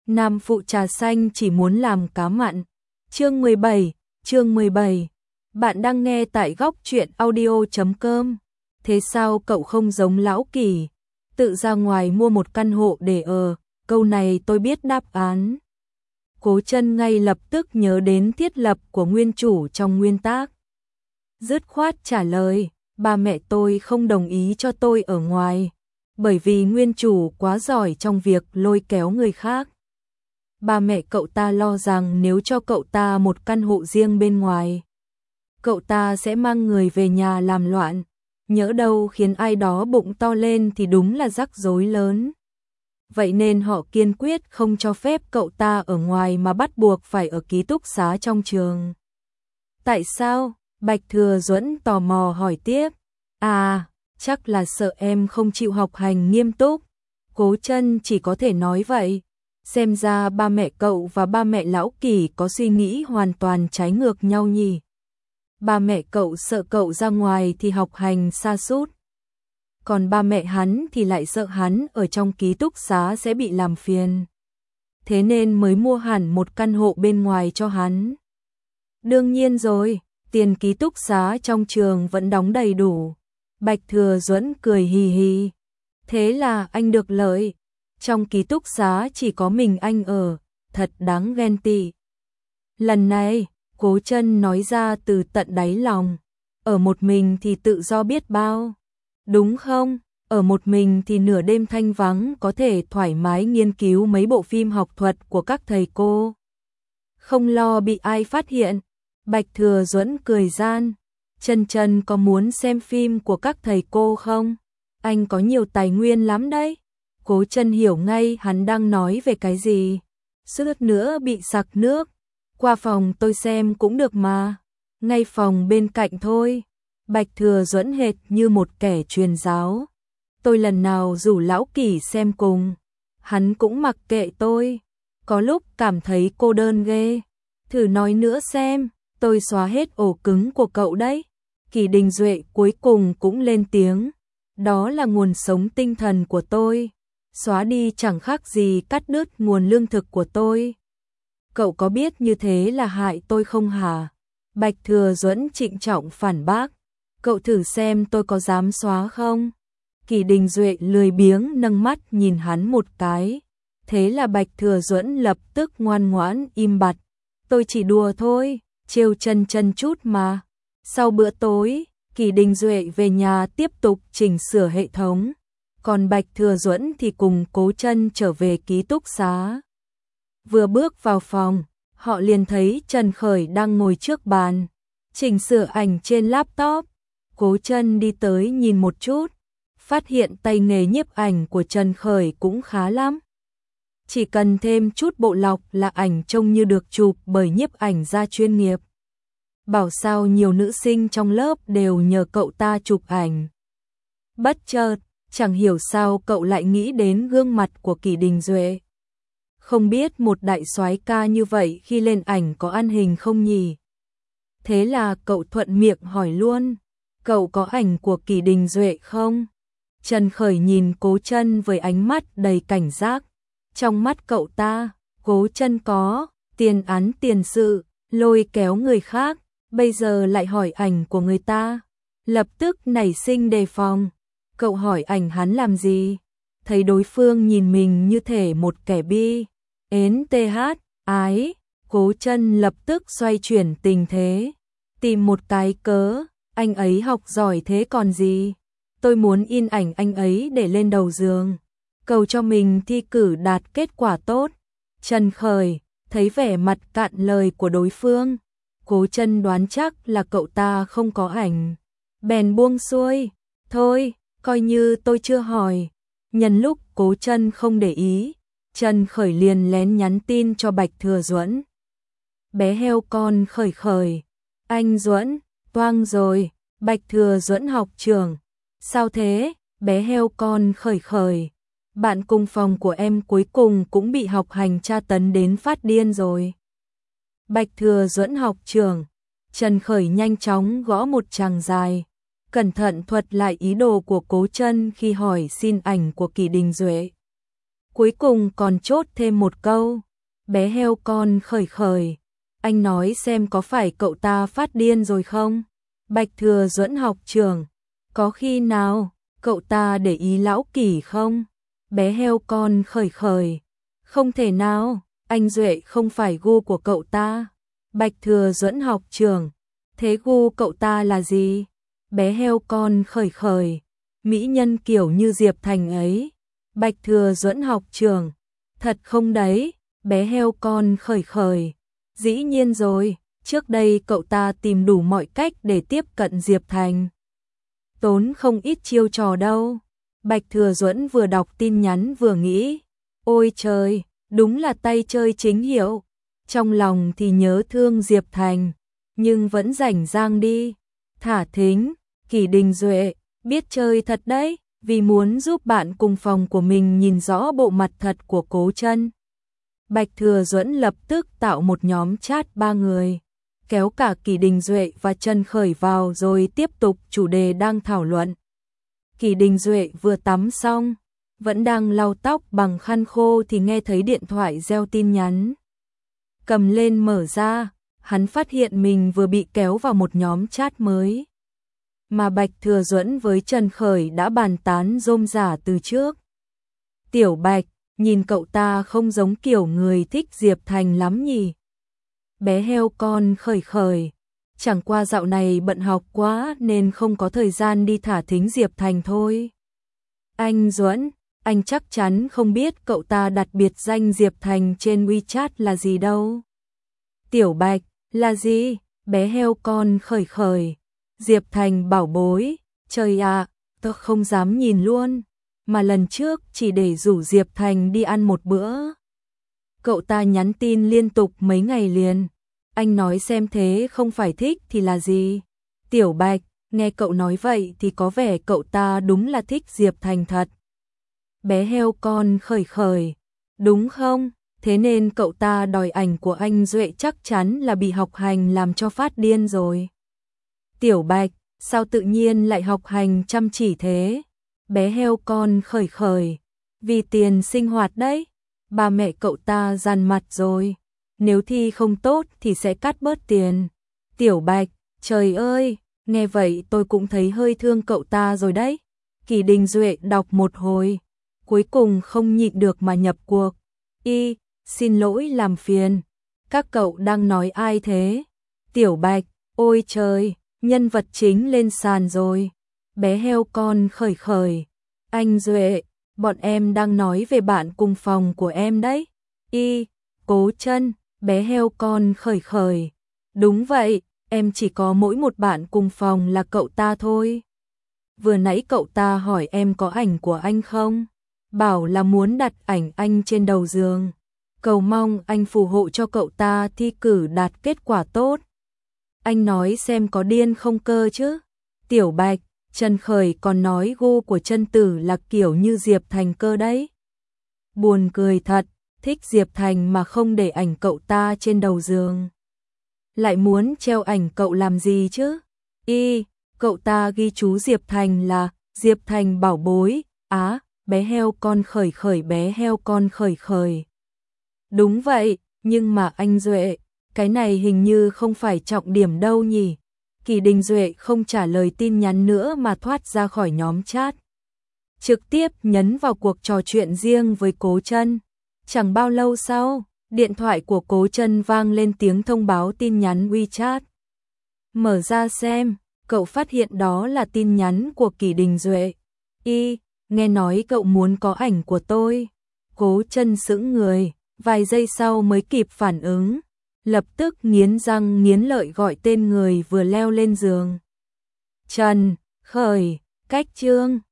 Nam phụ trà xanh chỉ muốn làm cá mặn. Chương 17. Bạn đang nghe tại góc truyện audio.com. Thế sao cậu không giống Lão Kỳ, tự ra ngoài mua một căn hộ để ở? Câu này tôi biết đáp án. Cố Chân ngay lập tức nhớ đến thiết lập của nguyên chủ trong nguyên tác. Dứt khoát trả lời, ba mẹ tôi không đồng ý cho tôi ở ngoài, bởi vì nguyên chủ quá giỏi trong việc lôi kéo người khác. Ba mẹ cậu ta lo rằng nếu cho cậu ta một căn hộ riêng bên ngoài, cậu ta sẽ mang người về nhà làm loạn, nhỡ đâu khiến ai đó bụng to lên thì đúng là rắc rối lớn. Vậy nên họ kiên quyết không cho phép cậu ta ở ngoài mà bắt buộc phải ở ký túc xá trong trường. Tại sao? Bạch Thừa Duẫn tò mò hỏi tiếp. À, chắc là sợ em không chịu học hành nghiêm túc. Cố Chân chỉ có thể nói vậy. Xem ra ba mẹ cậu và ba mẹ Lão Kỳ có suy nghĩ hoàn toàn trái ngược nhau nhỉ. Ba mẹ cậu sợ cậu ra ngoài thì học hành sa sút, còn ba mẹ hắn thì lại sợ hắn ở trong ký túc xá sẽ bị làm phiền. Thế nên mới mua hẳn một căn hộ bên ngoài cho hắn. Đương nhiên rồi, tiền ký túc xá trong trường vẫn đóng đầy đủ. Bạch Thừa Duẫn cười hì hì. Thế là anh được lợi. Trong ký túc xá chỉ có mình anh ở, thật đáng ghen tị. Lần này, Cố Chân nói ra từ tận đáy lòng. Ở một mình thì tự do biết bao. Đúng không? Ở một mình thì nửa đêm thanh vắng có thể thoải mái nghiên cứu mấy bộ phim học thuật của các thầy cô. Không lo bị ai phát hiện. Bạch Thừa Duẫn cười gian. Chân có muốn xem phim của các thầy cô không? Anh có nhiều tài nguyên lắm đấy. Cố Chân hiểu ngay hắn đang nói về cái gì. Suýt nữa bị sặc nước. Qua phòng tôi xem cũng được mà. Ngay phòng bên cạnh thôi. Bạch Thừa Duẫn hệt như một kẻ truyền giáo. Tôi lần nào rủ Lão Kỳ xem cùng, hắn cũng mặc kệ tôi. Có lúc cảm thấy cô đơn ghê. Thử nói nữa xem, tôi xóa hết ổ cứng của cậu đấy. Kỳ Đình Duệ cuối cùng cũng lên tiếng. Đó là nguồn sống tinh thần của tôi. Xóa đi chẳng khác gì cắt đứt nguồn lương thực của tôi. Cậu có biết như thế là hại tôi không hả? Bạch Thừa Duẫn trịnh trọng phản bác. Cậu thử xem tôi có dám xóa không? Kỳ Đình Duệ lười biếng nâng mắt nhìn hắn một cái. Thế là Bạch Thừa Duẫn lập tức ngoan ngoãn im bặt. Tôi chỉ đùa thôi, trêu chân chút mà. Sau bữa tối, Kỳ Đình Duệ về nhà tiếp tục chỉnh sửa hệ thống. Còn Bạch Thừa Duẫn thì cùng Cố Chân trở về ký túc xá. Vừa bước vào phòng, họ liền thấy Trần Khởi đang ngồi trước bàn, chỉnh sửa ảnh trên laptop. Cố Chân đi tới nhìn một chút, phát hiện tay nghề nhiếp ảnh của Trần Khởi cũng khá lắm. Chỉ cần thêm chút bộ lọc là ảnh trông như được chụp bởi nhiếp ảnh gia chuyên nghiệp. Bảo sao nhiều nữ sinh trong lớp đều nhờ cậu ta chụp ảnh. Bất chợt, chẳng hiểu sao cậu lại nghĩ đến gương mặt của Kỳ Đình Duệ. Không biết một đại soái ca như vậy khi lên ảnh có ăn hình không nhỉ? Thế là cậu thuận miệng hỏi luôn. Cậu có ảnh của Kỳ Đình Duệ không? Trần Khởi nhìn Cố Chân với ánh mắt đầy cảnh giác. Trong mắt cậu ta, Cố Chân có tiền án tiền sự, lôi kéo người khác, bây giờ lại hỏi ảnh của người ta. Lập tức nảy sinh đề phòng. Cậu hỏi ảnh hắn làm gì? Thấy đối phương nhìn mình như thể một kẻ bi. Ến TH, ái, Cố Chân lập tức xoay chuyển tình thế. Tìm một cái cớ. Anh ấy học giỏi thế còn gì? Tôi muốn in ảnh anh ấy để lên đầu giường. Cầu cho mình thi cử đạt kết quả tốt. Trần Khởi, thấy vẻ mặt cạn lời của đối phương. Cố Chân đoán chắc là cậu ta không có ảnh. Bèn buông xuôi. Thôi, coi như tôi chưa hỏi. Nhân lúc Cố Chân không để ý, Trần Khởi liền lén nhắn tin cho Bạch Thừa Duẫn. Bé heo con Khởi Khởi. Anh Duẫn, toang rồi. Bạch Thừa Duẫn học trưởng. Sao thế, bé heo con Khởi Khởi? Bạn cùng phòng của em cuối cùng cũng bị học hành tra tấn đến phát điên rồi. Bạch Thừa Duẫn học trưởng. Trần Khởi nhanh chóng gõ một tràng dài. Cẩn thận thuật lại ý đồ của Cố Chân khi hỏi xin ảnh của Kỳ Đình Duệ. cuối cùng còn chốt thêm một câu, bé heo con khởi khởi, anh nói xem có phải cậu ta phát điên rồi không? Bạch Thừa Duẫn học trưởng, có khi nào cậu ta để ý Lão Kỷ không? Bé heo con khởi khởi, không thể nào, anh Duệ không phải gu của cậu ta. Bạch Thừa Duẫn học trưởng, thế gu cậu ta là gì? Bé heo con khởi khởi, mỹ nhân kiểu như Diệp Thành ấy. Bạch Thừa Duẫn học trưởng, thật không đấy? Bé heo con khởi khởi, dĩ nhiên rồi, trước đây cậu ta tìm đủ mọi cách để tiếp cận Diệp Thành. Tốn không ít chiêu trò đâu. Bạch Thừa Duẫn vừa đọc tin nhắn vừa nghĩ, ôi trời, đúng là tay chơi chính hiệu. Trong lòng thì nhớ thương Diệp Thành, nhưng vẫn rảnh rang đi. Thả thính, Kỷ Đình Duệ, biết chơi thật đấy, vì muốn giúp bạn cùng phòng của mình nhìn rõ bộ mặt thật của Cố Chân. Bạch Thừa Duẫn lập tức tạo một nhóm chat 3 người, kéo cả Kỷ Đình Duệ và Trần Khởi vào rồi tiếp tục chủ đề đang thảo luận. Kỷ Đình Duệ vừa tắm xong, vẫn đang lau tóc bằng khăn khô thì nghe thấy điện thoại reo tin nhắn. Cầm lên mở ra, hắn phát hiện mình vừa bị kéo vào một nhóm chat mới. Mà Bạch Thừa Duẫn với Trần Khởi đã bàn tán rôm rả từ trước. Tiểu Bạch, nhìn cậu ta không giống kiểu người thích Diệp Thành lắm nhỉ? Bé heo con khởi khởi, chẳng qua dạo này bận học quá nên không có thời gian đi thả thính Diệp Thành thôi. Anh Duẫn, anh chắc chắn không biết cậu ta đặt biệt danh Diệp Thành trên WeChat là gì đâu. Tiểu Bạch, là gì? Bé heo con khởi khởi, Diệp Thành bảo bối, trời ạ, tớ không dám nhìn luôn, mà lần trước chỉ để rủ Diệp Thành đi ăn một bữa. Cậu ta nhắn tin liên tục mấy ngày liền, anh nói xem thế không phải thích thì là gì? Tiểu Bạch, nghe cậu nói vậy thì có vẻ cậu ta đúng là thích Diệp Thành thật. Bé heo con khởi khởi, đúng không? Thế nên cậu ta đòi ảnh của anh Duệ chắc chắn là bị học hành làm cho phát điên rồi. Tiểu Bạch, sao tự nhiên lại học hành chăm chỉ thế? Bé heo con khởi khởi, vì tiền sinh hoạt đấy. Ba mẹ cậu ta dằn mặt rồi, nếu thi không tốt thì sẽ cắt bớt tiền. Tiểu Bạch, trời ơi, nghe vậy tôi cũng thấy hơi thương cậu ta rồi đấy. Kỷ Đình Duệ đọc một hồi, cuối cùng không nhịn được mà nhập cuộc. Xin lỗi làm phiền, các cậu đang nói ai thế? Tiểu Bạch, ôi trời, nhân vật chính lên sàn rồi. Bé heo con khởi khởi, anh Duệ, bọn em đang nói về bạn cùng phòng của em đấy. Cố Chân, bé heo con khởi khởi, đúng vậy, em chỉ có mỗi một bạn cùng phòng là cậu ta thôi. Vừa nãy cậu ta hỏi em có ảnh của anh không? Bảo là muốn đặt ảnh anh trên đầu giường. Cầu mong anh phù hộ cho cậu ta thi cử đạt kết quả tốt. Anh nói xem có điên không cơ chứ? Tiểu Bạch, Trần Khởi còn nói gu của Chân Tử là kiểu như Diệp Thành cơ đấy. Buồn cười thật, thích Diệp Thành mà không để ảnh cậu ta trên đầu giường. Lại muốn treo ảnh cậu làm gì chứ? Cậu ta ghi chú Diệp Thành là Diệp Thành bảo bối, bé heo con khởi khởi, bé heo con khởi khởi. Đúng vậy, nhưng mà anh Duệ, cái này hình như không phải trọng điểm đâu nhỉ? Kỷ Đình Duệ không trả lời tin nhắn nữa mà thoát ra khỏi nhóm chat. Trực tiếp nhấn vào cuộc trò chuyện riêng với Cố Chân. Chẳng bao lâu sau, điện thoại của Cố Chân vang lên tiếng thông báo tin nhắn WeChat. Mở ra xem, cậu phát hiện đó là tin nhắn của Kỷ Đình Duệ. Nghe nói cậu muốn có ảnh của tôi. Cố Chân sững người, vài giây sau mới kịp phản ứng. Lập tức nghiến răng nghiến lợi gọi tên người vừa leo lên giường. Trần Khởi, cách chương